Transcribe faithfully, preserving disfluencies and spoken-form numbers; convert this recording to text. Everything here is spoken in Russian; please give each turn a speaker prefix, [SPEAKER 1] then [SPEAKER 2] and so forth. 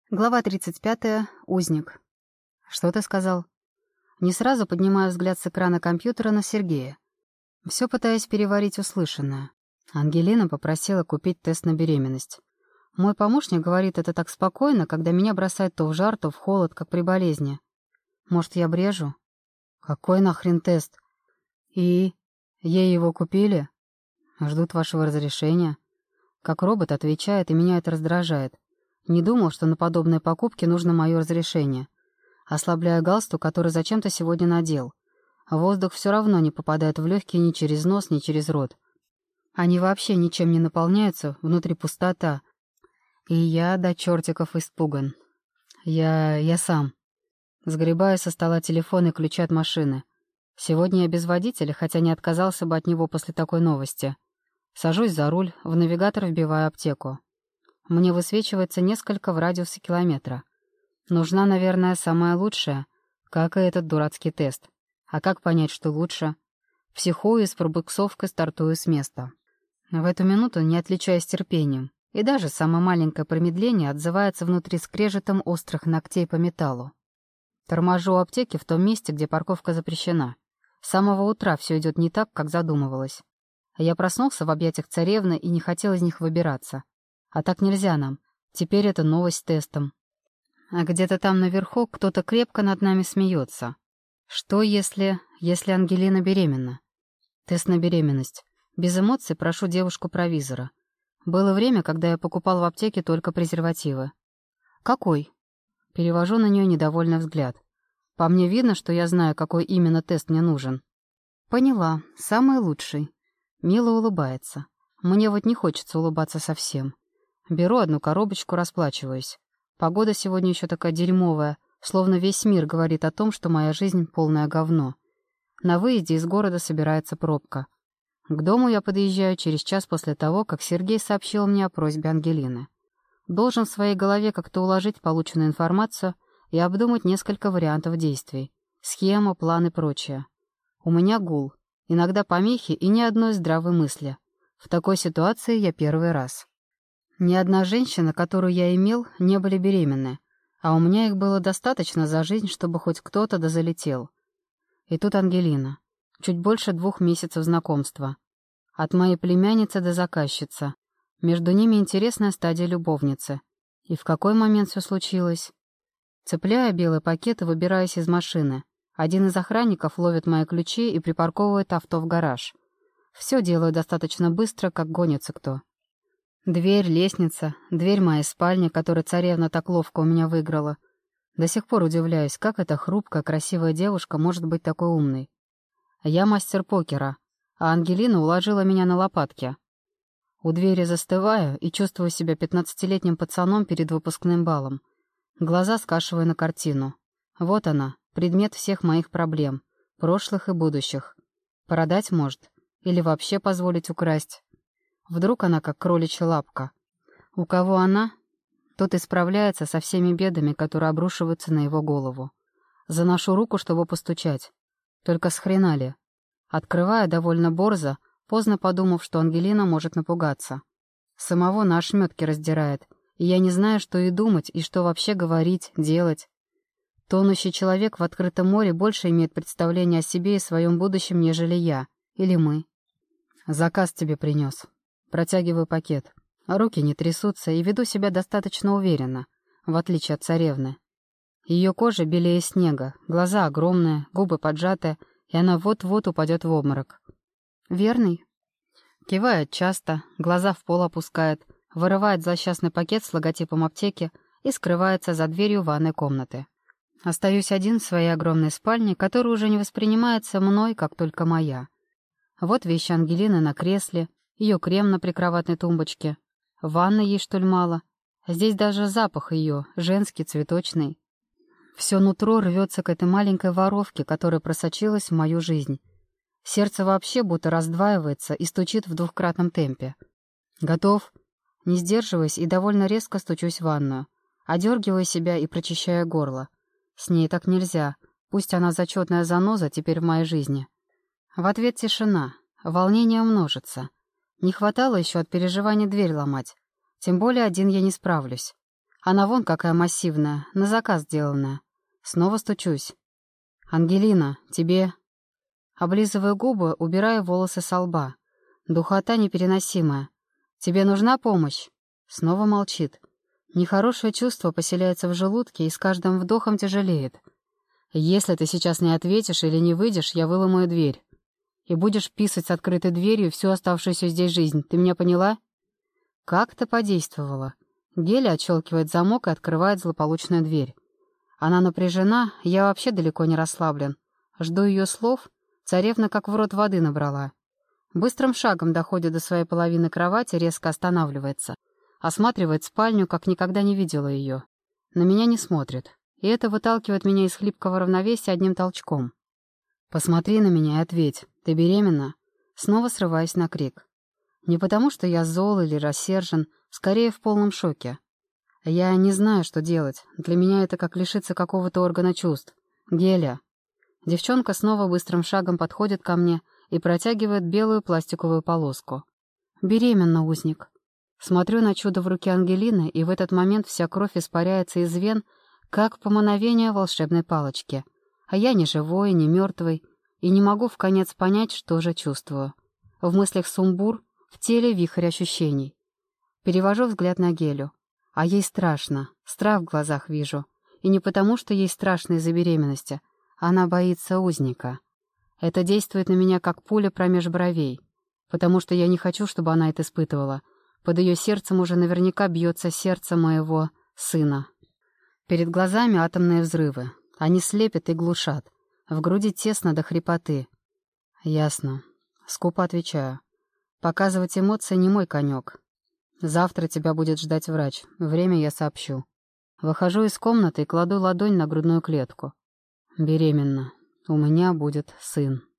[SPEAKER 1] Глава тридцать пятая. Узник. «Что ты сказал?» Не сразу поднимаю взгляд с экрана компьютера на Сергея. Все пытаясь переварить услышанное. Ангелина попросила купить тест на беременность. Мой помощник говорит это так спокойно, когда меня бросает то в жар, то в холод, как при болезни. Может, я брежу? Какой нахрен тест? И? Ей его купили? Ждут вашего разрешения. Как робот отвечает, и меня это раздражает. Не думал, что на подобные покупки нужно мое разрешение. Ослабляю галстук, который зачем-то сегодня надел. Воздух все равно не попадает в легкие ни через нос, ни через рот. Они вообще ничем не наполняются, внутри пустота. И я до чертиков испуган. Я... я сам. Сгребаю со стола телефон и ключи от машины. Сегодня я без водителя, хотя не отказался бы от него после такой новости. Сажусь за руль, в навигатор вбиваю аптеку. Мне высвечивается несколько в радиусе километра. Нужна, наверное, самая лучшая, как и этот дурацкий тест. А как понять, что лучше? Психую и с пробуксовкой стартую с места. В эту минуту не отличаюсь терпением, и даже самое маленькое промедление отзывается внутри скрежетом острых ногтей по металлу. Торможу у аптеки в том месте, где парковка запрещена. С самого утра все идет не так, как задумывалось. Я проснулся в объятиях царевны и не хотел из них выбираться. А так нельзя нам. Теперь это новость с тестом. А где-то там наверху кто-то крепко над нами смеется. Что если... если Ангелина беременна? Тест на беременность. Без эмоций прошу девушку-провизора. Было время, когда я покупал в аптеке только презервативы. Какой? Перевожу на нее недовольный взгляд. По мне видно, что я знаю, какой именно тест мне нужен. Поняла. Самый лучший. Мило улыбается. Мне вот не хочется улыбаться совсем. Беру одну коробочку, расплачиваюсь. Погода сегодня еще такая дерьмовая, словно весь мир говорит о том, что моя жизнь полное говно. На выезде из города собирается пробка. К дому я подъезжаю через час после того, как Сергей сообщил мне о просьбе Ангелины. Должен в своей голове как-то уложить полученную информацию и обдумать несколько вариантов действий. Схема, план и прочее. У меня гул, иногда помехи и ни одной здравой мысли. В такой ситуации я первый раз. Ни одна женщина, которую я имел, не были беременны, а у меня их было достаточно за жизнь, чтобы хоть кто-то дозалетел. И тут Ангелина. Чуть больше двух месяцев знакомства. От моей племянницы до заказчицы. Между ними интересная стадия любовницы. И в какой момент все случилось? Цепляя белый пакет и выбираюсь из машины. Один из охранников ловит мои ключи и припарковывает авто в гараж. Все делаю достаточно быстро, как гонится кто. Дверь, лестница, дверь моей спальни, которую царевна так ловко у меня выиграла. До сих пор удивляюсь, как эта хрупкая, красивая девушка может быть такой умной. Я мастер покера, а Ангелина уложила меня на лопатки. У двери застываю и чувствую себя пятнадцатилетним пацаном перед выпускным балом. Глаза скашиваю на картину. Вот она, предмет всех моих проблем, прошлых и будущих. Продать может, или вообще позволить украсть. Вдруг она как кроличья лапка. У кого она, тот и справляется со всеми бедами, которые обрушиваются на его голову. Заношу руку, чтобы постучать. Только с хрена ли? Открываю довольно борзо, поздно подумав, что Ангелина может напугаться. Самого на ошметке раздирает, и я не знаю, что и думать, и что вообще говорить, делать. Тонущий человек в открытом море больше имеет представление о себе и своем будущем, нежели я, или мы. Заказ тебе принес. Протягиваю пакет. Руки не трясутся и веду себя достаточно уверенно, в отличие от царевны. Ее кожа белее снега, глаза огромные, губы поджатые, и она вот-вот упадет в обморок. «Верный?» Кивает часто, глаза в пол опускает, вырывает злосчастный пакет с логотипом аптеки и скрывается за дверью ванной комнаты. Остаюсь один в своей огромной спальне, которая уже не воспринимается мной, как только моя. Вот вещи Ангелины на кресле, ее крем на прикроватной тумбочке. Ванны ей, что ли, мало? Здесь даже запах ее, женский, цветочный. Все нутро рвется к этой маленькой воровке, которая просочилась в мою жизнь. Сердце вообще будто раздваивается и стучит в двухкратном темпе. Готов? Не сдерживаясь и довольно резко стучусь в ванную. Одергиваю себя и прочищаю горло. С ней так нельзя. Пусть она зачетная заноза теперь в моей жизни. В ответ тишина. Волнение множится. Не хватало еще от переживаний дверь ломать. Тем более один я не справлюсь. Она вон какая массивная, на заказ сделанная. Снова стучусь. «Ангелина, тебе...» Облизываю губы, убираю волосы со лба. Духота непереносимая. «Тебе нужна помощь?» Снова молчит. Нехорошее чувство поселяется в желудке и с каждым вдохом тяжелеет. «Если ты сейчас не ответишь или не выйдешь, я выломаю дверь. И будешь писать с открытой дверью всю оставшуюся здесь жизнь. Ты меня поняла?» Как-то подействовало. Геля отщелкивает замок и открывает злополучную дверь. Она напряжена, я вообще далеко не расслаблен. Жду ее слов, царевна как в рот воды набрала. Быстрым шагом доходит до своей половины кровати, резко останавливается. Осматривает спальню, как никогда не видела ее. На меня не смотрит. И это выталкивает меня из хлипкого равновесия одним толчком. «Посмотри на меня и ответь. Ты беременна?» Снова срываюсь на крик. Не потому, что я зол или рассержен, скорее в полном шоке. Я не знаю, что делать. Для меня это как лишиться какого-то органа чувств. Геля. Девчонка снова быстрым шагом подходит ко мне и протягивает белую пластиковую полоску. «Беременна, узник». Смотрю на чудо в руке Ангелины, и в этот момент вся кровь испаряется из вен, как по мановению волшебной палочки. А я не живой, не мертвый, и не могу вконец понять, что же чувствую. В мыслях сумбур, в теле вихрь ощущений. Перевожу взгляд на Гелю. А ей страшно, страх в глазах вижу. И не потому, что ей страшно из-за беременности. Она боится узника. Это действует на меня, как пуля промеж бровей. Потому что я не хочу, чтобы она это испытывала. Под ее сердцем уже наверняка бьется сердце моего сына. Перед глазами атомные взрывы. Они слепят и глушат. В груди тесно до хрипоты. Ясно. Скупо отвечаю. Показывать эмоции не мой конек. Завтра тебя будет ждать врач. Время я сообщу. Выхожу из комнаты и кладу ладонь на грудную клетку. Беременна. У меня будет сын.